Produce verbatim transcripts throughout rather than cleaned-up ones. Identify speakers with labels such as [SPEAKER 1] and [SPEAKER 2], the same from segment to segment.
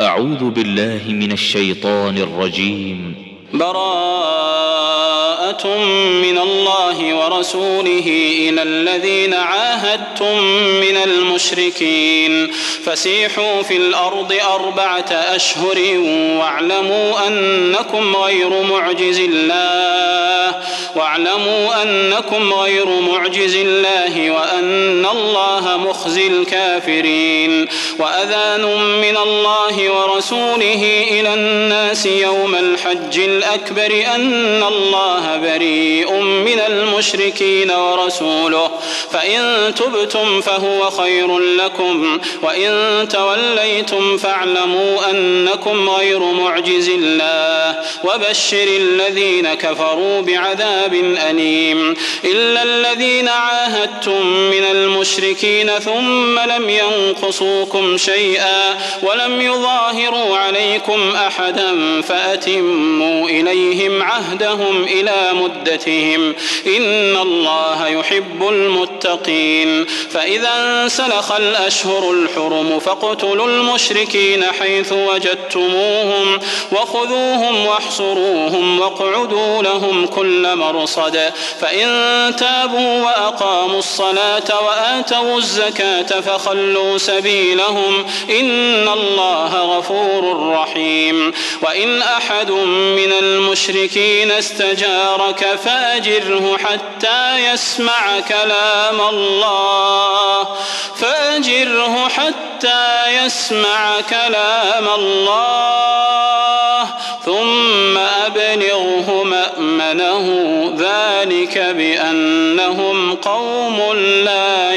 [SPEAKER 1] أعوذ بالله من الشيطان الرجيم.
[SPEAKER 2] براءة من الله ورسوله إلى الذين عاهدتم من المشركين فسيحوا في الأرض أربعة أشهر واعلموا أنكم غير معجز الله واعلموا أنكم غير معجز الله وأن الله مخزي الكافرين. وأذان من الله ورسوله إلى الناس يوم الحج الأكبر أن الله بريء من المشركين ورسوله فإن تبتم فهو خير لكم وإن توليتم فاعلموا أنكم غير معجز الله وبشر الذين كفروا بعذاب أليم. إلا الذين عاهدتم من المشركين ثم لم ينقصوكم شيئا ولم يظاهروا عليكم أحدا فأتموا إليهم عهدهم إلى مدتهم إن الله يحب المتقين. فإذا انسلخ الأشهر الحرم فاقتلوا المشركين حيث وجدتموهم وخذوهم واحصروهم واقعدوا لهم كل مرصد فإن تابوا وأقاموا الصلاة وآتوا الزكاة فخلوا سبيلهم إن الله غفور رحيم. وإن أحد من المشركين استجارك فأجره حتى يسمع كلام الله فأجره حتى يسمع كلام الله ثم أبلغه مأمنه ذلك بأنهم قوم لا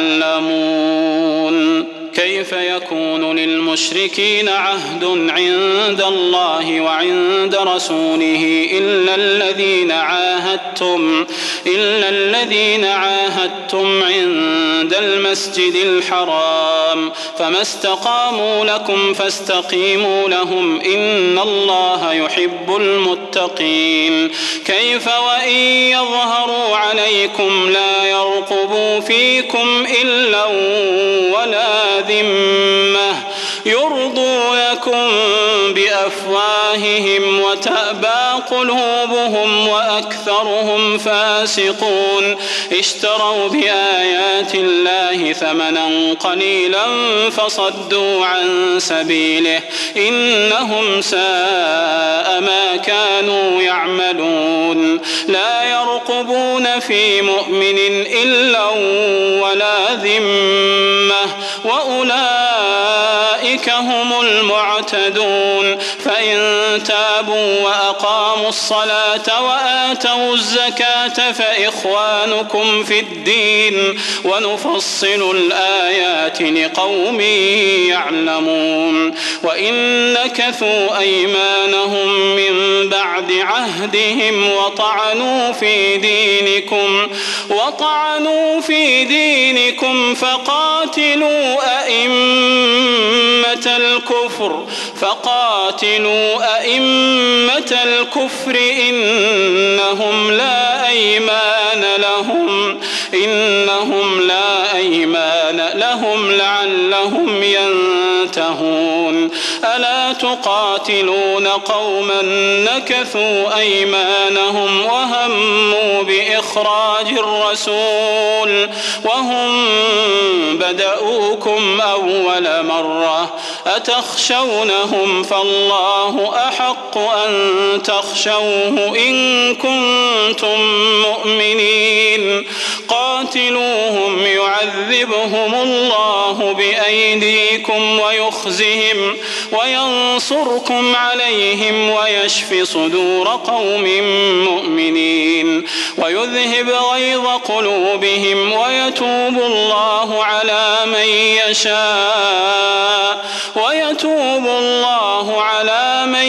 [SPEAKER 2] يعلمون. كيف يكون للمشركين عهد عند الله وعند رسوله إلا الذين عاهدتم إلا الذين عاهدتم عند المسجد الحرام فما استقاموا لكم فاستقيموا لهم إن الله يحب المتقين. كيف وإن يظهروا عليكم لا يرقبوا فيكم إلا ولا ذمة يرضونكم بأفواههم وتأبى قلوبهم وأكثرهم فاسقون. اشتروا بآيات الله ثمنا قليلا فصدوا عن سبيله إنهم ساء ما كانوا يعملون. لا يرقبون في مؤمن إلا ولا ذمة وأولئك هم المعتدون. فإن تابوا وأقاموا الصلاة وآتوا الزكاة فإخوانكم في الدين ونفصل الآيات لقوم يعلمون. وإن نكثوا أيمانهم من بعد عهدهم وطعنوا في دينكم وطعنوا في دينكم فقاتلوا أئمة الكفر فقاتلوا أئمة الكفر إنهم لا أيمان لهم إنهم لا أيمان لهم لعلهم ينتهون. ألا تقاتلون قوما نكثوا أيمانهم وهموا بإخراج الرسول وهم بدأوكم أول مرة أتخشونهم فالله أحق أن تخشوه إن كنتم مؤمنين. قاتلوهم يعذبهم الله بأيديكم ويخزهم وينصركم عليهم ويشف صدور قوم مؤمنين ويذهب غيظ قلوبهم ويتوب الله على من يشاء ويتوب الله على من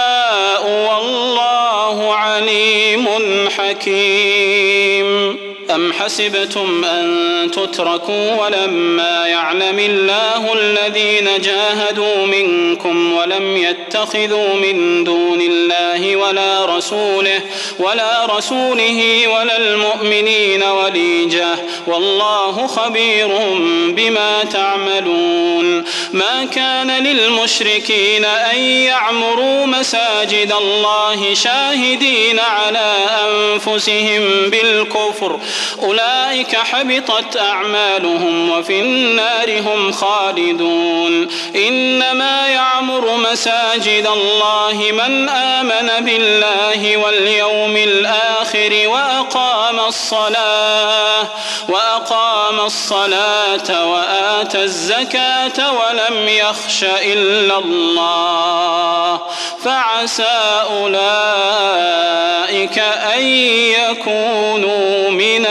[SPEAKER 2] يشاء والله عليم حكيم. أم حسبتم أن تتركوا ولما يعلم الله الذين جاهدوا منكم ولم يتخذوا من دون الله ولا رسوله ولا رسوله ولا المؤمنين وليجة والله خبير بما تعملون. ما كان للمشركين أن يعمروا مساجد الله شاهدين على أنفسهم بالكفر أولئك حبطت أعمالهم وفي النار هم خالدون. إنما يعمر مساجد الله من آمن بالله واليوم الآخر وأقام الصلاة وأقام الصلاة وآتى الزكاة ولم يخش إلا الله فعسى أولئك أن يكونوا من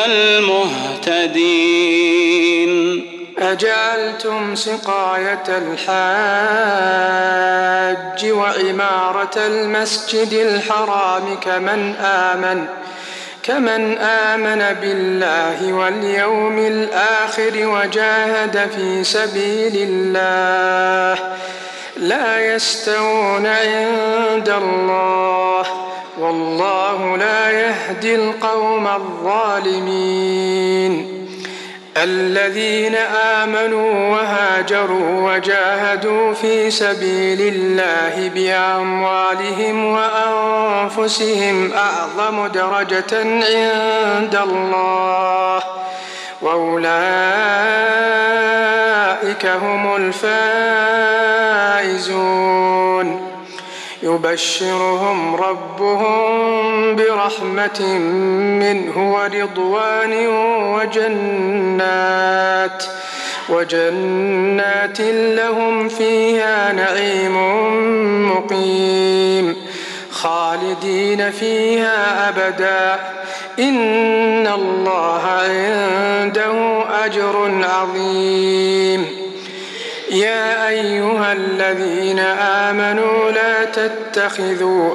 [SPEAKER 2] المهتدين.
[SPEAKER 3] أجعلتم سقاية الحاج وعمارة المسجد الحرام كمن آمن كمن آمن بالله واليوم الآخر وجاهد في سبيل الله لا يستوون عند الله والله لا يهدي القوم الظالمين. الذين آمنوا وهاجروا وجاهدوا في سبيل الله بأموالهم وأنفسهم أعظم درجة عند الله وأولئك هم الفائزون. يبشرهم ربهم برحمة منه ورضوان وجنات وجنات لهم فيها نعيم مقيم خالدين فيها أبدا إن الله عنده أجر عظيم. يا أيها الذين آمنوا لا تتخذوا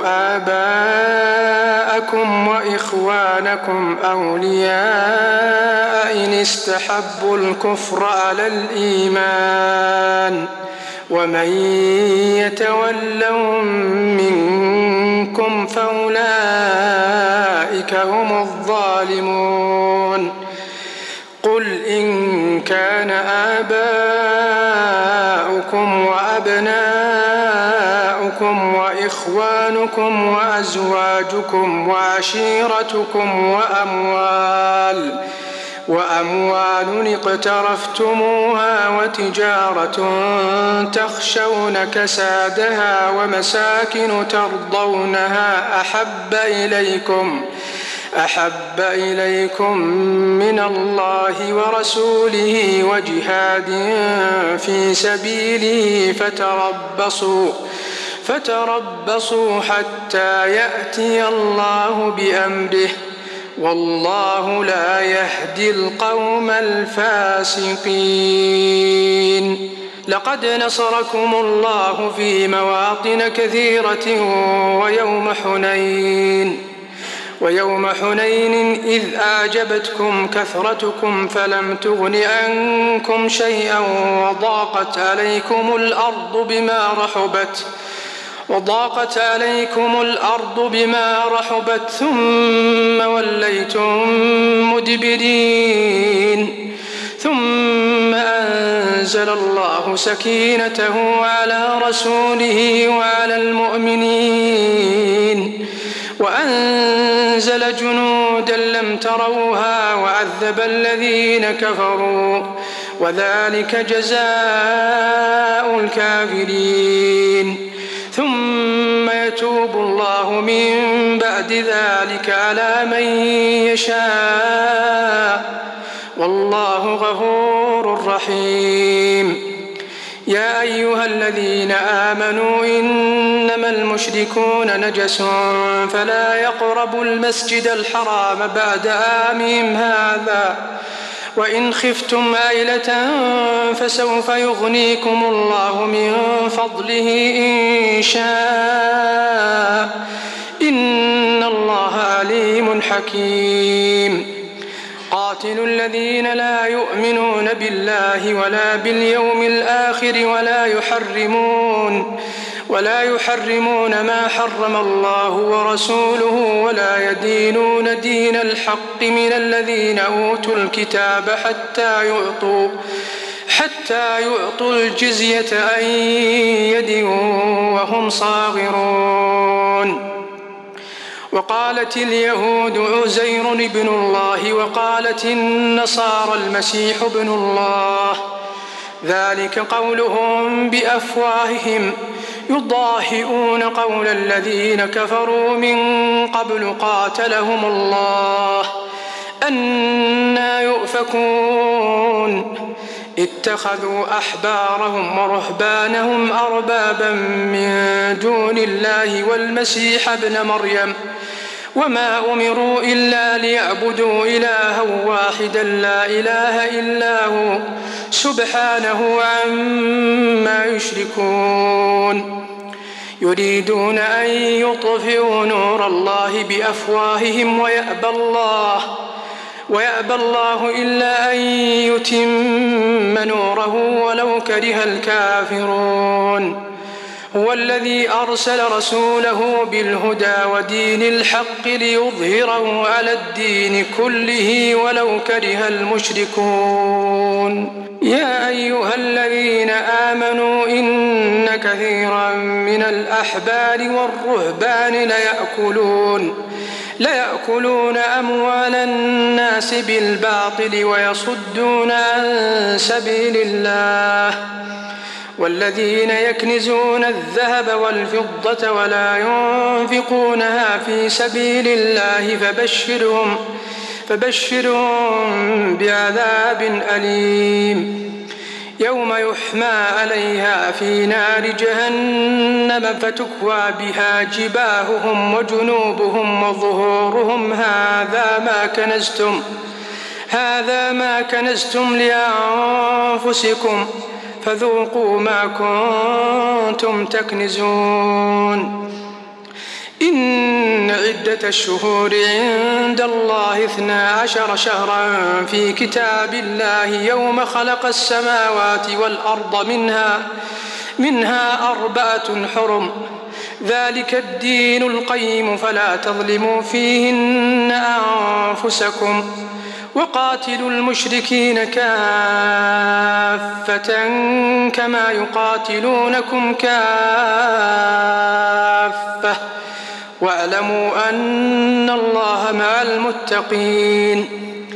[SPEAKER 3] آباءكم وإخوانكم أولياء إن استحبوا الكفر على الإيمان ومن يتولهم منكم فأولئك هم الظالمون. قل إن كان آباؤكم وأبناؤكم وإخوانكم وأزواجكم وعشيرتكم وأموال وأموال اقترفتموها وتجارة تخشون كسادها ومساكن ترضونها أحب إليكم أحب إليكم من الله ورسوله وجهاد في سبيله فتربصوا فتربصوا حتى يأتي الله بأمره والله لا يهدي القوم الفاسقين. لقد نصركم الله في مواطن كثيرة ويوم حنين ويوم حنين إذ أعجبتكم كثرتكم فلم تغن عنكم شيئا وضاقت عليكم الأرض بما رحبت وضاقت عليكم الأرض بما رحبت ثم وليتم مدبرين ثم أنزل الله سكينته على رسوله وعلى المؤمنين وأنزل جنودا لم تروها وعذب الذين كفروا وذلك جزاء الكافرين. ثم يتوب الله من بعد ذلك على من يشاء والله غفور رحيم. يا أيها الذين آمنوا إنما المشركون نجس فلا يقربوا المسجد الحرام بعد عامهم هذا وإن خفتم عيلة فسوف يغنيكم الله من فضله إن شاء إن الله عليم حكيم. وقاتلوا الذين لا يؤمنون بالله ولا باليوم الآخر ولا يحرمون ولا يحرمون ما حرم الله ورسوله ولا يدينون دين الحق من الذين أوتوا الكتاب حتى يعطوا حتى يعطوا الجزية عن يد وهم صاغرون. وقالت اليهود عزير بن الله وقالت النصارى المسيح ابن الله، ذلك قولهم بأفواههم يضاهئون قول الذين كفروا من قبل قاتلهم الله أنى يؤفكون. اتخذوا أحبارهم ورهبانهم أربابا من دون الله والمسيح ابن مريم وما أمروا إلا ليعبدوا إلها واحدا لا إله إلا هو سبحانه عما يشركون. يريدون أن يطفئوا نور الله بأفواههم ويأبى الله ويأبى الله إلا أن يتم نوره ولو كره الكافرون. هو الذي أرسل رسوله بالهدى ودين الحق ليظهره على الدين كله ولو كره المشركون. يا أيها الذين آمنوا إن كثيرا من الأحبار والرهبان ليأكلون ليأكلون أموال الناس بالباطل ويصدون عن سبيل الله. والذين يكنزون الذهب والفضة ولا ينفقونها في سبيل الله فبشرهم فبشرهم بعذاب أليم يوم يحمى عليها في نار جهنم فتكوى بها جباههم وجنوبهم وظهورهم هذا ما كنزتم هذا ما كنزتم لأنفسكم فذوقوا ما كنتم تكنزون. إن عدة الشهور عند الله اثنا عشر شهرا في كتاب الله يوم خلق السماوات والأرض منها منها أربعة حرم ذلك الدين القيم فلا تظلموا فيهن أنفسكم وقاتلوا المشركين كافة كما يقاتلونكم كافة واعلموا أن الله مع المتقين.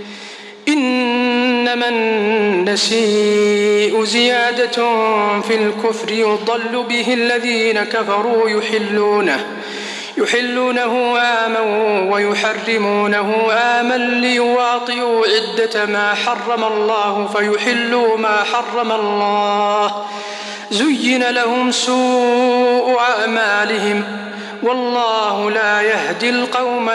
[SPEAKER 3] إنما النسيء زيادة في الكفر يضل به الذين كفروا يحلونه يحلونه عاما ويحرمونه عاما ليواطئوا عدة ما حرم الله فيحلوا ما حرم الله زين لهم سوء أعمالهم والله لا يهدي القوم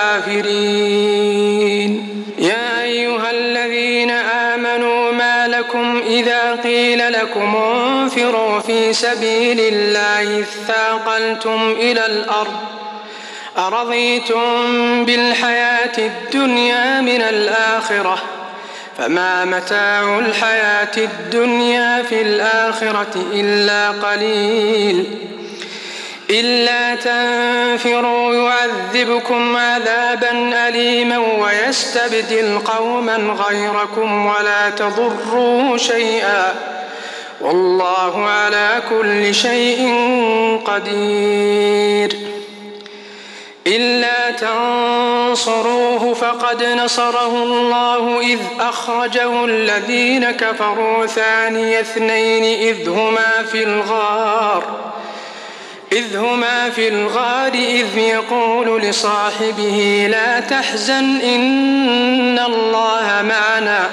[SPEAKER 3] الكافرين. يا أيها الذين آمنوا ما لكم إذا قيل لكم انفروا في سبيل الله اثاقلتم إلى الأرض أرضيتم بالحياة الدنيا من الآخرة فما متاع الحياة الدنيا في الآخرة إلا قليل إلا تنفروا يعذبكم عذابا أليما ويستبدل قوما غيركم ولا تضروه شيئا والله على كل شيء قدير. إلا تنصروه فقد نصره الله إذ أخرجه الذين كفروا ثاني اثنين إذ هما في الغار إذ هما في الغار إذ يقول لصاحبه لا تحزن إن الله معنا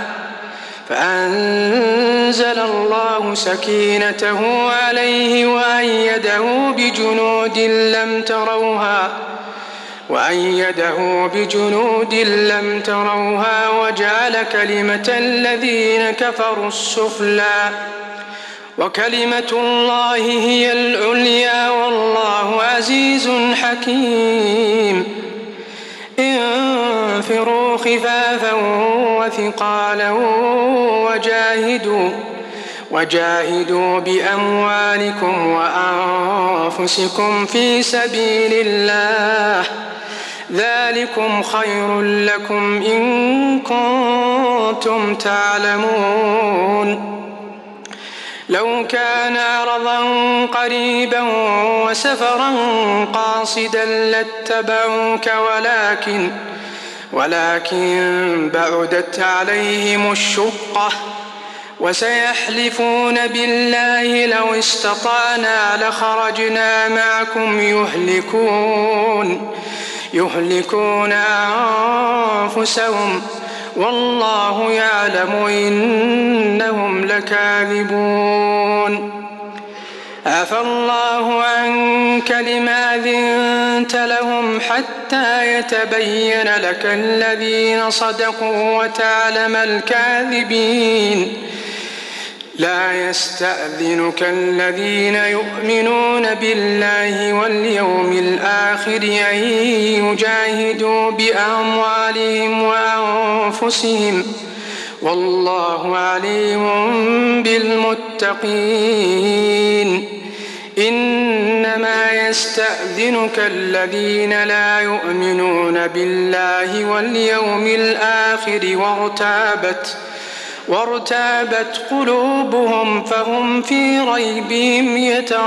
[SPEAKER 3] فأنزل الله سكينته عليه وأيده بجنود لم تروها وأيده بجنود لم تروها وجعل كلمة الذين كفروا السفلى وكلمة الله هي العليا والله عزيز حكيم. انفروا خفافا وثقالا وجاهدوا وجاهدوا بأموالكم وأنفسكم في سبيل الله ذلكم خير لكم إن كنتم تعلمون. لو كان عرضا قريبا وسفرا قاصدا لاتبعوك ولكن ولكن بعدت عليهم الشقة وسيحلفون بالله لو استطعنا لخرجنا معكم يهلكون يهلكون أنفسهم والله يعلم إنهم لكاذبون. عفى الله عنك لما أذنت لهم حتى يتبين لك الذين صدقوا وتعلم الكاذبين. لا يستأذنك الذين يؤمنون بالله واليوم الآخر أن يجاهدوا بأموالهم وأنفسهم والله عليم بالمتقين. إنما يستأذنك الذين لا يؤمنون بالله واليوم الآخر وارتابت وارتابت قلوبهم فهم في ريبهم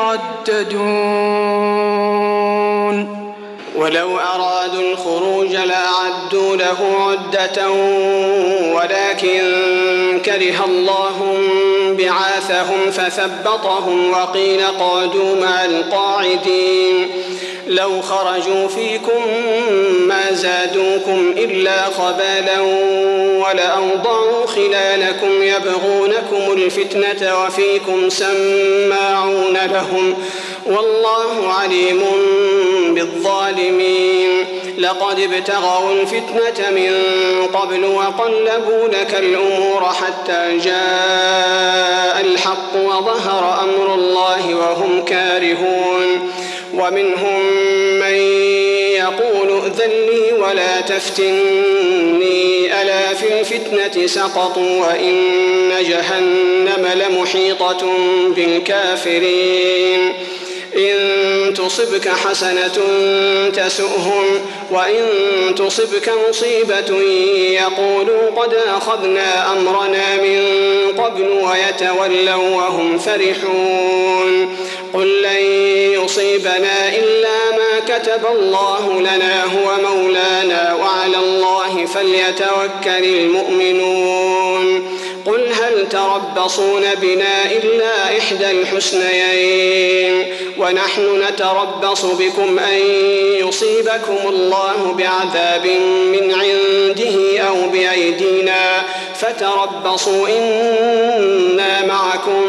[SPEAKER 3] يترددون.
[SPEAKER 4] ولو أرادوا الخروج لأعدوا له عدة ولكن كره الله بعاثهم فثبطهم وقيل اقعدوا مع القاعدين. لو خرجوا فيكم ما زادوكم إلا خبالا ولأوضعوا خلالكم يبغونكم الفتنة وفيكم سماعون لهم والله عليم بالظالمين. لقد ابتغوا الفتنة من قبل وقلبوا لك الأمور حتى جاء الحق وظهر أمر الله وهم كارهون. ومنهم من يقول ائذن لي ولا تفتني ألا في الفتنة سقطوا وإن جهنم لمحيطة بالكافرين. إن تصبك حسنة تسؤهم وإن تصبك مصيبة يقولوا قد أخذنا أمرنا من قبل ويتولوا وهم فرحون. قل لن يصيبنا إلا ما كتب الله لنا هو مولانا وعلى الله فليتوكل المؤمنون. قل هل تربصون بنا إلا إحدى الحسنيين ونحن نتربص بكم أن يصيبكم الله بعذاب من عنده أو بأيدينا فتربصوا إنا معكم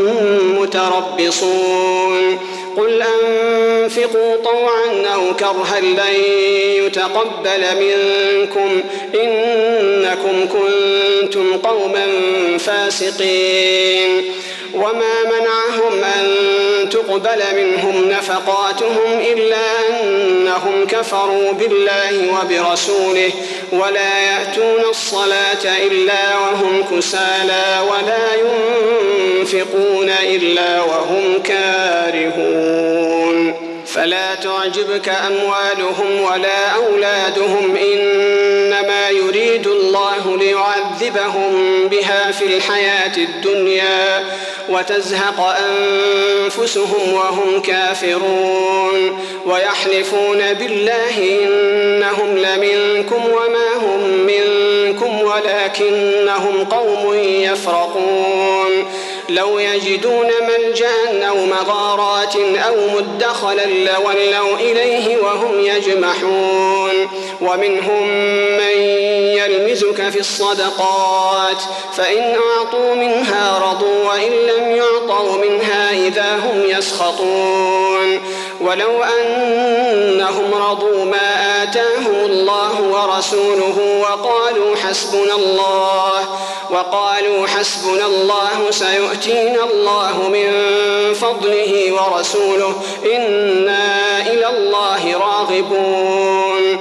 [SPEAKER 4] متربصون. قل أنفقوا طوعا أو كرها لن يتقبل منكم إنكم كنتم قوما فاسقين. وما منعهم أن تقبل منهم نفقاتهم إلا أنهم كفروا بالله وبرسوله ولا يأتون الصلاة إلا وهم كسالى ولا ينفقون إلا وهم كارهون. فلا تعجبك أموالهم ولا أولادهم إنما يريد الله ليعذبهم بها في الحياة الدنيا وتزهق أنفسهم وهم كافرون. ويحلفون بالله إنهم لمنكم وما هم منكم ولكنهم قوم يفرقون. لو يجدون ملجأ أو مغارات أو مدخلا لولوا إليه وهم يجمحون. ومنهم من يلمزك في الصدقات فإن أعطوا منها رضوا وإن لم يعطوا منها إذا هم يسخطون. ولو أنهم رضوا ما آتاهم الله ورسوله وقالوا حسبنا الله وقالوا حسبنا الله سيؤتينا الله من فضله ورسوله إنا إلى الله راغبون.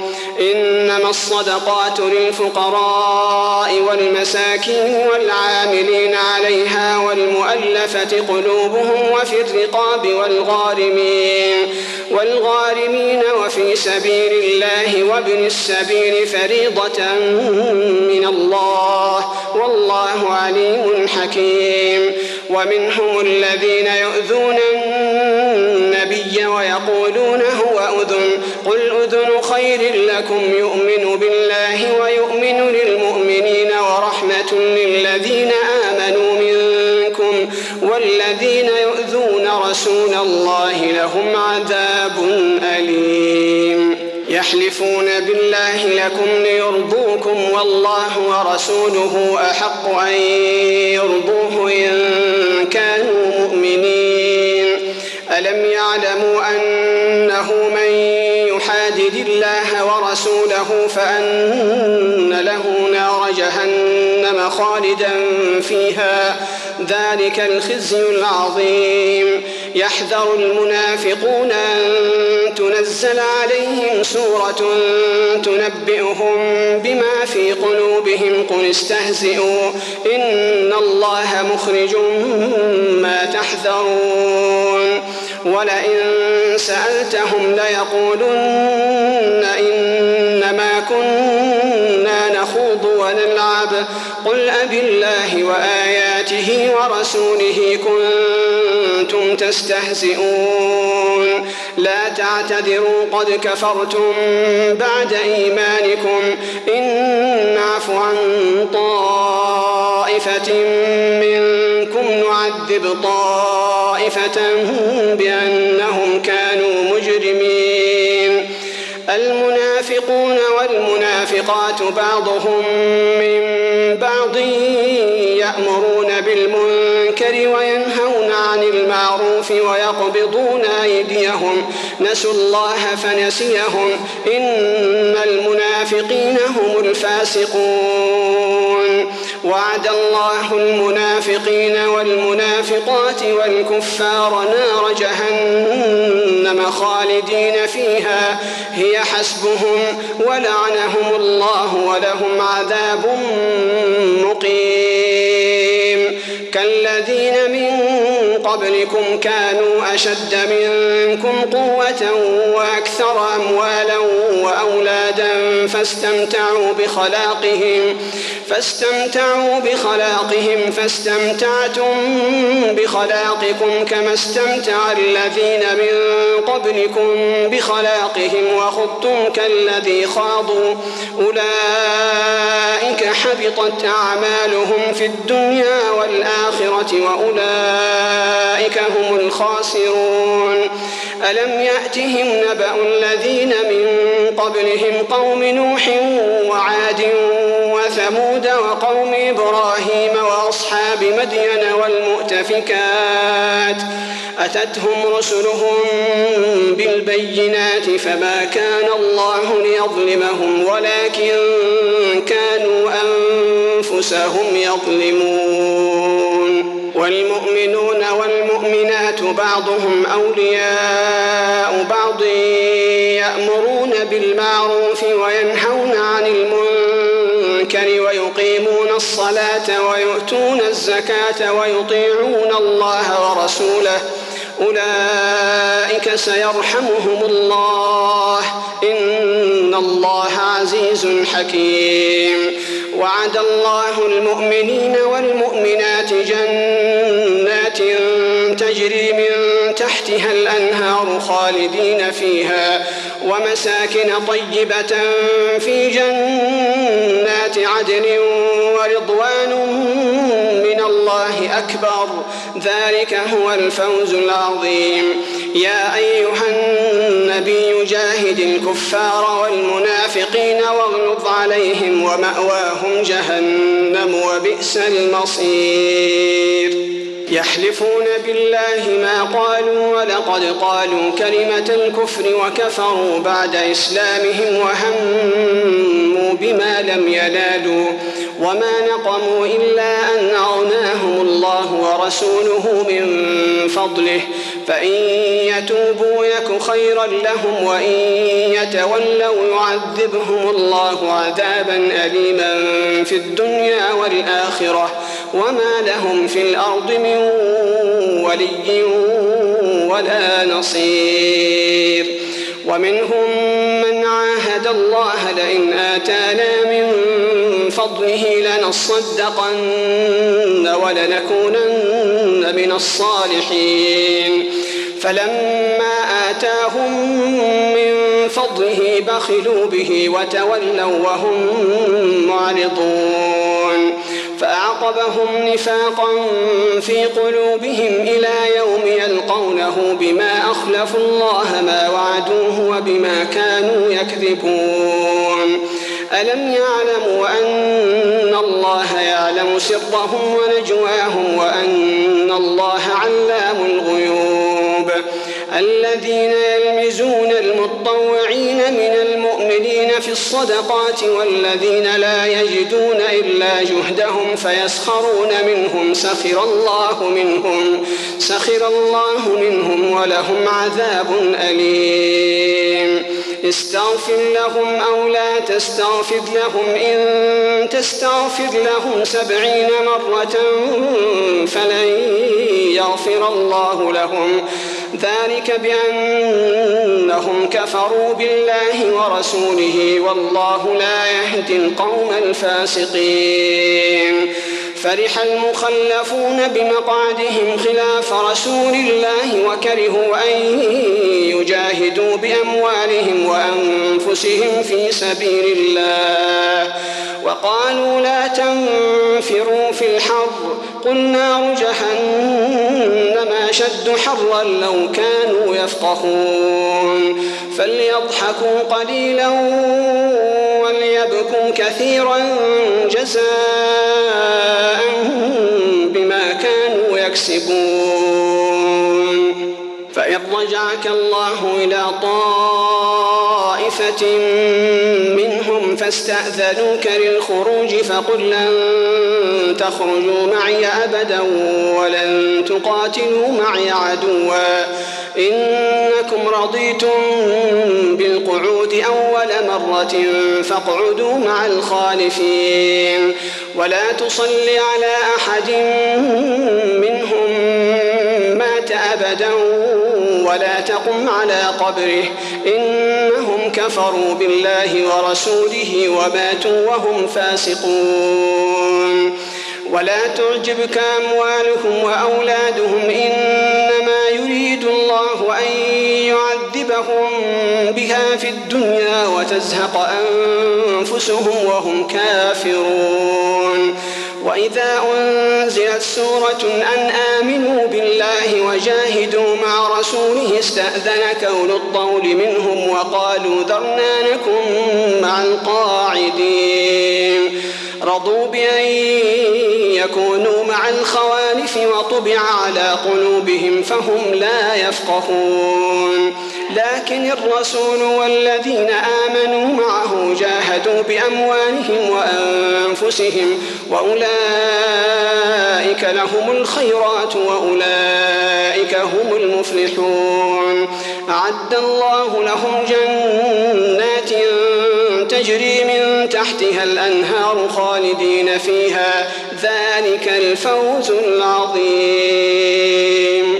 [SPEAKER 4] إنما الصدقات للفقراء والمساكين والعاملين عليها والمؤلفة قلوبهم وفي الرقاب والغارمين والغارمين وفي سبيل الله وابن السبيل فريضة من الله والله عليم حكيم. ومنهم الذين يؤذون النبي ويقولون هو أذن قل أذن خير لكم يؤمن بالله ويؤمن للمؤمنين ورحمة للذين آمنوا منكم والذين يؤذون رسول الله لهم عذاب أليم. يحلفون بالله لكم ليرضوكم والله ورسوله أحق أن يرضوه إن كانوا مؤمنين. ألم يعلموا أنه من يحادد الله ورسوله فأن له نار جهنم خالدا فيها ذلك الخزي العظيم. يحذر المنافقون أن تنزل عليهم سورة تنبئهم بما في قلوبهم قل استهزئوا إن الله مخرج ما تحذرون. ولئن سألتهم ليقولن إنما كنا نخوض ونلعب قل أبالله وآياته ورسوله كنتم تستهزئون لا تعتذروا قد كفرتم بعد إيمانكم إن نعف عن طائفة منكم نعذب طائفة بأنهم كانوا مجرمين. المنافقون والمنافقات بعضهم من بعض يأمرون بالمنكر وينهون عن المعروف ويقبضون أيديهم نسوا الله فنسيهم إن المنافقين هم الفاسقون. وعد الله المنافقين والمنافقات والكفار نار جهنم خالدين فيها هي حسبهم ولعنهم الله ولهم عذاب مقيم. كالذين من قبلكم كانوا أشد منكم قوة وأكثر أموالا وأولادا فاستمتعوا بخلاقهم فاستمتعوا بخلاقهم فاستمتعتم بخلاقكم كما استمتع الذين من قبلكم بخلاقهم وخضتم كالذي خاضوا أولئك حبطت أعمالهم في الدنيا والآخرة وأولئك هم الخاسرون. ألم يأتهم نبأ الذين من قبلهم قوم نوح وعاد وثمود وقوم إبراهيم وأصحاب مدين والمؤتفكات أتتهم رسلهم بالبينات فما كان الله ليظلمهم ولكن كانوا أنفسهم يظلمون. والمؤمنون والمؤمنات بعضهم أولياء بعض يأمرون بالمعروف وينهون عن المنكر ويقيمون الصلاة ويؤتون الزكاة ويطيعون الله ورسوله أولئك سيرحمهم الله إن الله عزيز حكيم. وعد الله المؤمنين والمؤمنات جنات تجري من تحتها الأنهار خالدين فيها ومساكن طيبة في جنات عدن ورضوان من الله أكبر ذلك هو الفوز العظيم. يا أيها النبي جاهد الكفار والمنافقين واغلظ عليهم ومأواهم جهنم وبئس المصير. يحلفون بالله ما قالوا ولقد قالوا كلمة الكفر وكفروا بعد إسلامهم وهموا بما لم ينالوا وما نقموا إلا أن أغناهم الله ورسوله من فضله فإن يتوبوا يك خيرا لهم وإن يتولوا يعذبهم الله عذابا أليما في الدنيا والآخرة وما لهم في الأرض من ولي ولا نصير. ومنهم من عاهد الله لئن آتانا من فضله لنصدقن ولنكونن من الصالحين فلما آتاهم من فضله بخلوا به وتولوا وهم معرضون فأعقبهم نفاقا في قلوبهم إلى يوم يلقونه بما أخلفوا الله ما وعدوه وبما كانوا يكذبون. ألم يعلموا أن الله يعلم سرهم ونجواهم وأن الله علام الغيوب. الذين يلمزون المطوعين من المؤمنين في الصدقات والذين لا يجدون إلا جهدهم فيسخرون منهم سخر الله منهم سخر الله منهم ولهم عذاب أليم. استغفر لهم أو لا تستغفر لهم إن تستغفر لهم سبعين مرة فلن يغفر الله لهم ذلك بأنهم كفروا بالله ورسوله والله لا يهدي القوم الفاسقين. فرح المخلفون بمقعدهم خلاف رسول الله وكرهوا أن يجاهدوا بأموالهم وأنفسهم في سبيل الله وقالوا لا تنفروا في الحر قل نار جهنم أشد حرا لو كانوا يفقهون. فليضحكوا قليلا وليبكوا كثيرا جزاء بما كانوا يكسبون. فإن رجعك الله إلى طائفة منهم فاستأذنوك للخروج فقل لن تخرجوا معي أبدا ولن تقاتلوا معي عدوا إنكم رضيتم بالقعود أول مرة فاقعدوا مع الخالفين ولا تصل على أحد منهم مات أبدا ولا تقم على قبره إنهم كفروا بالله ورسوله وماتوا وهم فاسقون. ولا تعجبك أموالهم وأولادهم إنما يريد الله أن يعذبهم بها في الدنيا وتزهق أنفسهم وهم كافرون. وإذا أنزلت سورة أن آمنوا بالله وجاهدوا مع رسوله استأذنك أولو الطول منهم وقالوا ذرنا نكن مع القاعدين رضوا بأن يكونوا مع الخوالف وطبع على قلوبهم فهم لا يفقهون. لكن الرسول والذين آمنوا معه جاهدوا بأموالهم وأنفسهم وأولئك لهم الخيرات وأولئك هم المفلحون. أعد الله لهم جنات تجري من تحتها الأنهار خالدين فيها ذلك الفوز العظيم.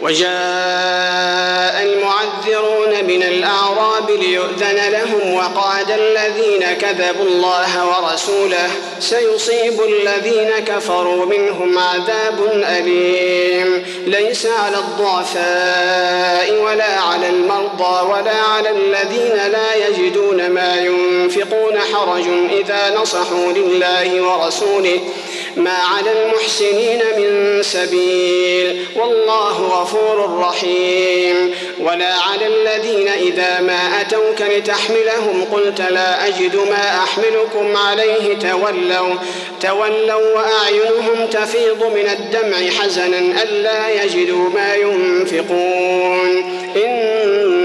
[SPEAKER 4] وجاء المعذرون من الأعراب ليؤذن لهم وقعد الذين كذبوا الله ورسوله سيصيب الذين كفروا منهم عذاب أليم. ليس على الضعفاء ولا على المرضى ولا على الذين لا يجدون ما ينفقون حرج إذا نصحوا لله ورسوله ما على المحسنين من سبيل والله غفور رحيم. ولا على الذين إذا ما أتوك لتحملهم قلت لا أجد ما أحملكم عليه تولوا تولوا وأعينهم تفيض من الدمع حزنا ألا يجدوا ما ينفقون. إنما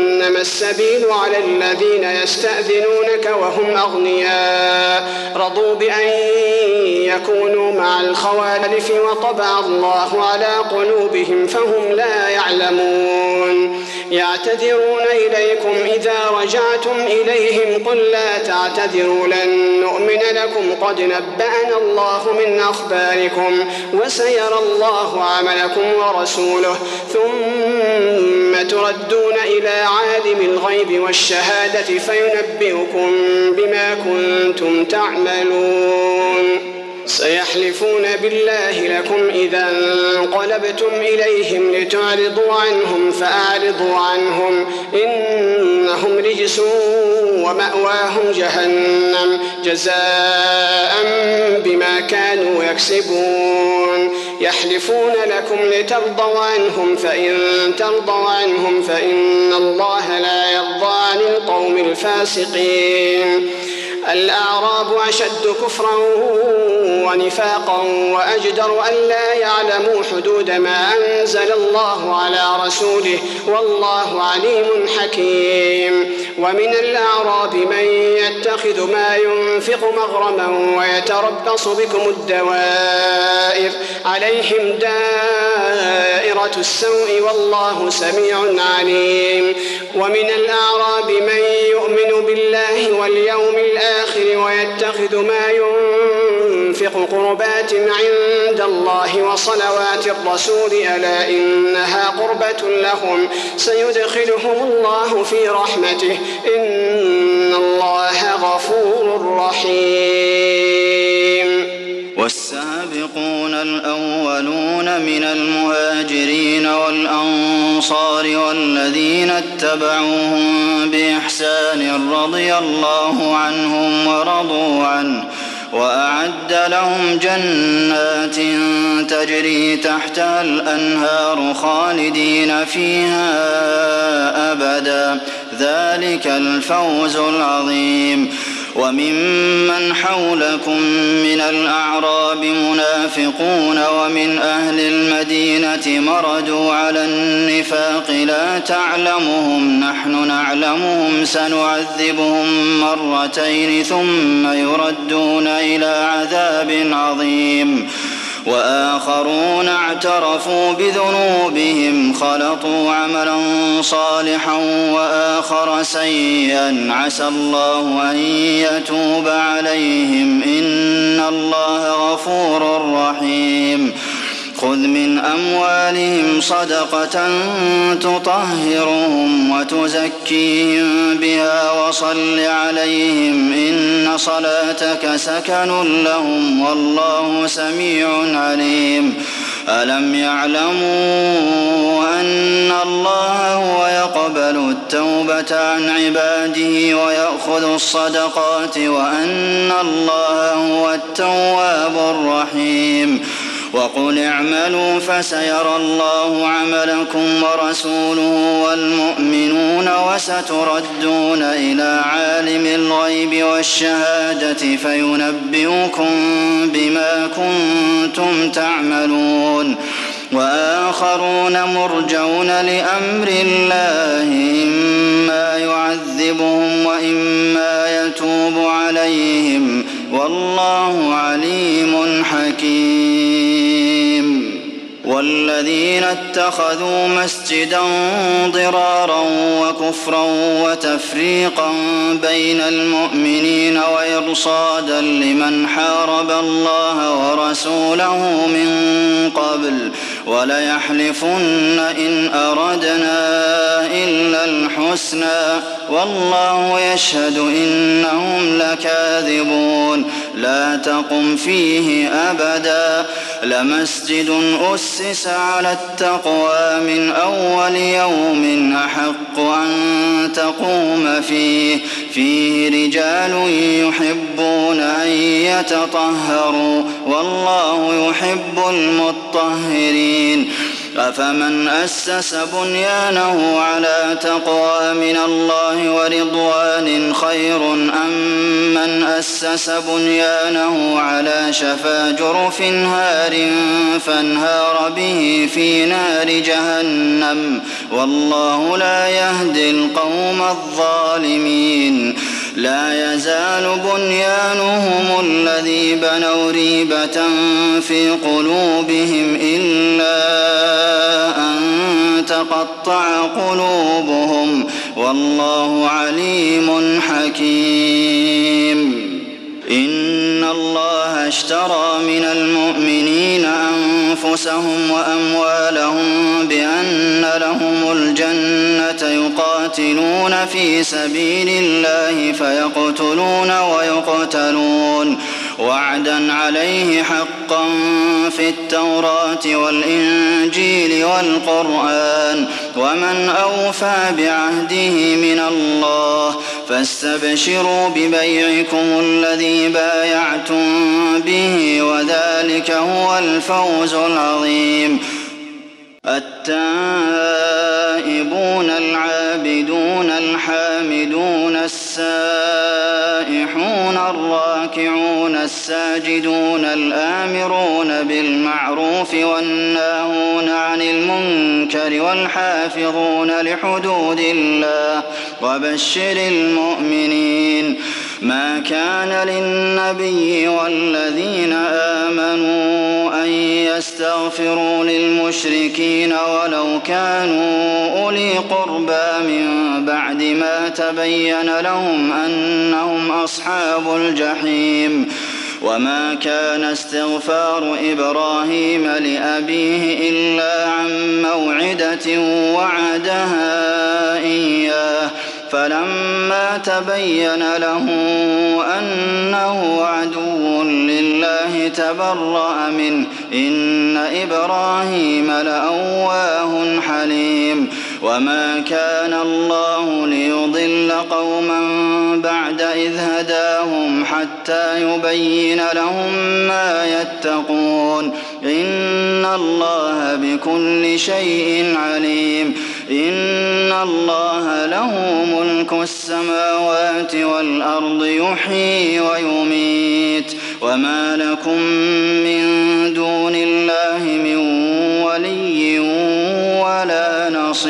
[SPEAKER 4] السبيل على الذين يستأذنونك وهم أغنياء رضوا بأن يكونوا مع الخوالف وطبع الله على قلوبهم فهم لا يعلمون يعتذرون إليكم إذا رجعتم إليهم قل لا تعتذروا لن نؤمن لكم قد نبأنا الله من أخباركم وسيرى الله عملكم ورسوله ثم تردون إلى عالم الغيب والشهادة فينبئكم بما كنتم تعملون سيحلفون بالله لكم إذا انقلبتم إليهم لتعرضوا عنهم فأعرضوا عنهم إنهم رجس ومأواهم جهنم جزاء بما كانوا يكسبون يحلفون لكم لترضوا عنهم فإن ترضوا عنهم فإن الله لا يرضى عن القوم الفاسقين الأعراب أشد كفرا ونفاقا وأجدر أن لا يعلموا حدود ما أنزل الله على رسوله والله عليم حكيم ومن الأعراب من يتخذ ما ينفق مغرما ويتربص بكم الدوائر عليهم دائرة السوء والله سميع عليم ومن الأعراب من يؤمن بالله واليوم الآخر ويتخذ ما ينفق قربات عند الله وصلوات الرسول ألا إنها قربة لهم سيدخلهم الله في رحمته إن الله غفور رحيم
[SPEAKER 5] والسابقون الأولون من المهاجرين والأنصار والذين اتبعوهم بإحسان رضي الله عنهم ورضوا عنه وأعد لهم جنات تجري تحتها الأنهار خالدين فيها أبدا ذلك الفوز العظيم وممن حولكم من الأعراب منافقون ومن أهل المدينة مردوا على النفاق لا تعلمهم نحن نعلمهم سنعذبهم مرتين ثم يردون إلى عذاب عظيم وآخرون اعترفوا بذنوبهم خلطوا عملا صالحا وآخر سيئا عسى الله أن يتوب عليهم إن الله غفور رحيم خذ من أموالهم صدقة تطهرهم وتزكيهم بها وصل عليهم إن صلاتك سكن لهم والله سميع عليم ألم يعلموا أن الله هو يقبل التوبة عن عباده ويأخذ الصدقات وأن الله هو التواب الرحيم وقل اعملوا فسيرى الله عملكم ورسوله والمؤمنون وستردون إلى عالم الغيب والشهادة فينبئكم بما كنتم تعملون وآخرون مرجون لأمر الله إما يعذبهم وإما يتوب عليهم والله عليم حكيم والذين اتخذوا مسجدا ضرارا وكفرا وتفريقا بين المؤمنين وإرصادا لمن حارب الله ورسوله من قبل وليحلفن إن أردنا إلا الحسنى والله يشهد إنهم لكاذبون لا تقم فيه أبدا لمسجد أسس على التقوى من أول يوم أحق أن تقوم فيه فيه رجال يحبون أن يتطهروا والله يحب المطهرين أفمن أسس بنيانه على تقوى من الله ورضوان خير أم من أسس بنيانه على شفا جرف هار فانهار به في نار جهنم والله لا يهدي القوم الظالمين لا يزال بنيانهم الذي بنوا ريبة في قلوبهم إلا أن تقطع قلوبهم والله عليم حكيم إن الله اشترى من المؤمنين أنفسهم وأموالهم بأن لهم الجنة يقاتلون في سبيل الله فيقتلون ويقتلون وعدا عليه حقا في التوراة والإنجيل والقرآن ومن أوفى بعهده من الله فاستبشروا ببيعكم الذي بايعتم به وذلك هو الفوز العظيم التائبون العابدون الحامدون السائحون الراكعون الساجدون الآمرون بالمعروف والناهون عن المنكر والحافظون لحدود الله وبشر المؤمنين ما كان للنبي والذين آمنوا أن يستغفروا للمشركين ولو كانوا أولي قربى من بعد ما تبين لهم أنهم أصحاب الجحيم وما كان استغفار إبراهيم لأبيه إلا عن موعدة وعدها إياه فلما تبين له أنه عدو لله تبرأ منه إن إبراهيم لأواه حليم وما كان الله ليضل قوما بعد إذ هداهم حتى يبين لهم ما يتقون إن الله بكل شيء عليم إن الله له ملك السماوات والأرض يحيي ويميت وما لكم من دون الله من ولي ولا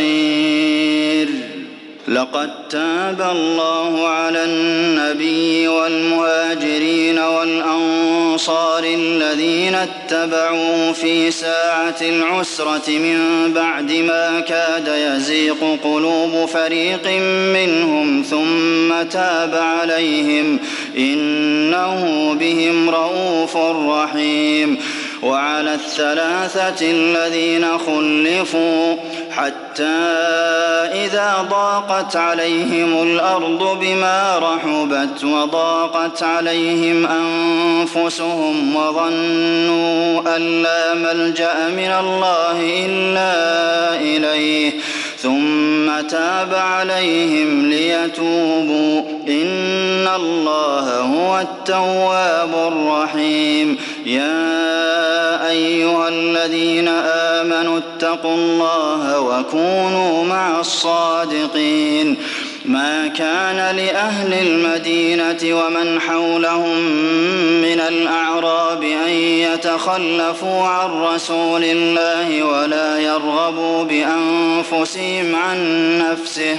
[SPEAKER 5] نصير لقد تاب الله على النبي والمهاجرين والأنصار الذين اتبعوه في ساعة العسرة من بعد ما كاد يزيغ قلوب فريق منهم ثم تاب عليهم إنه بهم رءوف رحيم وعلى الثلاثة الذين خلفوا حتى إذا ضاقت عليهم الأرض بما رحبت وضاقت عليهم أنفسهم وظنوا أن لا ملجأ من الله إلا إليه ثم تاب عليهم ليتوبوا إن الله هو التواب الرحيم يا أيها الذين آمنوا اتقوا الله وكونوا مع الصادقين ما كان لأهل المدينة ومن حولهم من الأعراب أن يتخلفوا عن رسول الله ولا يرغبوا بأنفسهم عن نفسه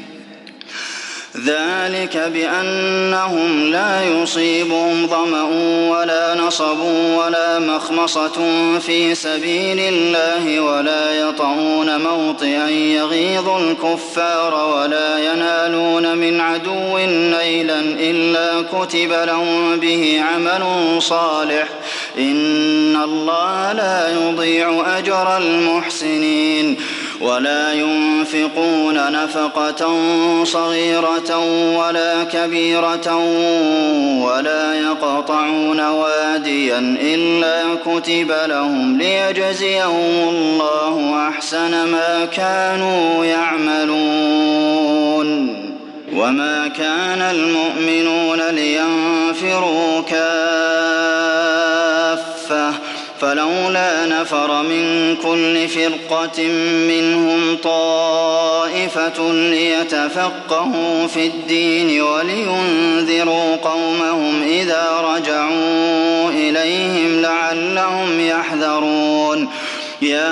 [SPEAKER 5] ذلك بأنهم لا يصيبهم ظمأ ولا نصب ولا مخمصة في سبيل الله ولا يطعون موطئا يغيظ الكفار ولا ينالون من عدو نيلا إلا كتب لهم به عمل صالح إن الله لا يضيع أجر المحسنين ولا ينفقون نفقة صغيرة ولا كبيرة ولا يقطعون واديا إلا كتب لهم ليجزيهم الله أحسن ما كانوا يعملون وما كان المؤمنون لينفروا كافة فلولا نفر من كل فرقة منهم طائفة ليتفقهوا في الدين ولينذروا قومهم إذا رجعوا إليهم لعلهم يحذرون يا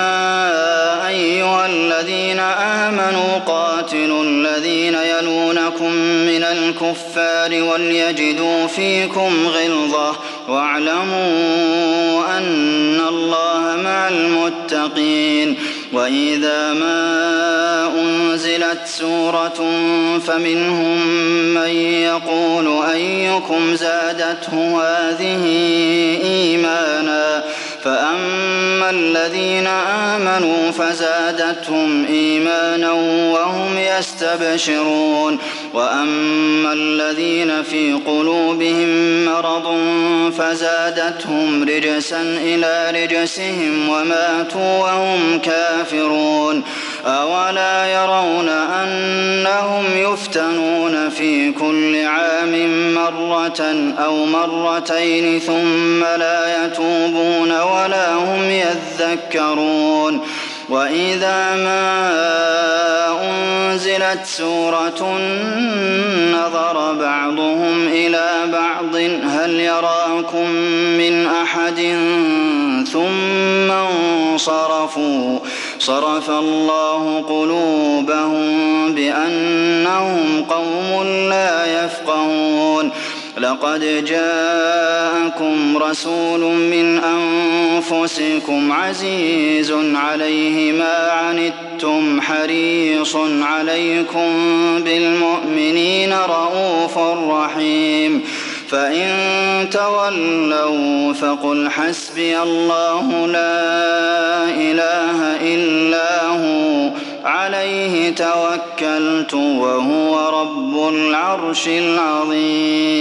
[SPEAKER 5] أيها الذين آمنوا قاتلوا الذين يلونكم من الكفار وليجدوا فيكم غلظة واعلموا أن الله مع المتقين وإذا ما أنزلت سورة فمنهم من يقول أيكم زادته هذه إيمانا فأما الذين آمنوا فزادتهم إيمانا وهم يستبشرون وأما الذين في قلوبهم مرض فزادتهم رجسا إلى رجسهم وماتوا وهم كافرون أولا يرون أنهم يفتنون في كل عام مرة أو مرتين ثم لا يتوبون ولا هم يذكرون وإذا ما أنزلت سورة نظر بعضهم إلى بعض هل يراكم من أحد ثم انصرفوا صرف الله قلوبهم بأنهم قوم لا يفقهون لقد جاءكم رسول من أنفسكم عزيز عليه ما عنتم حريص عليكم بالمؤمنين رءوف رحيم فإن تولوا فقل حسبي الله لا إله إلا هو عليه توكلت وهو رب العرش العظيم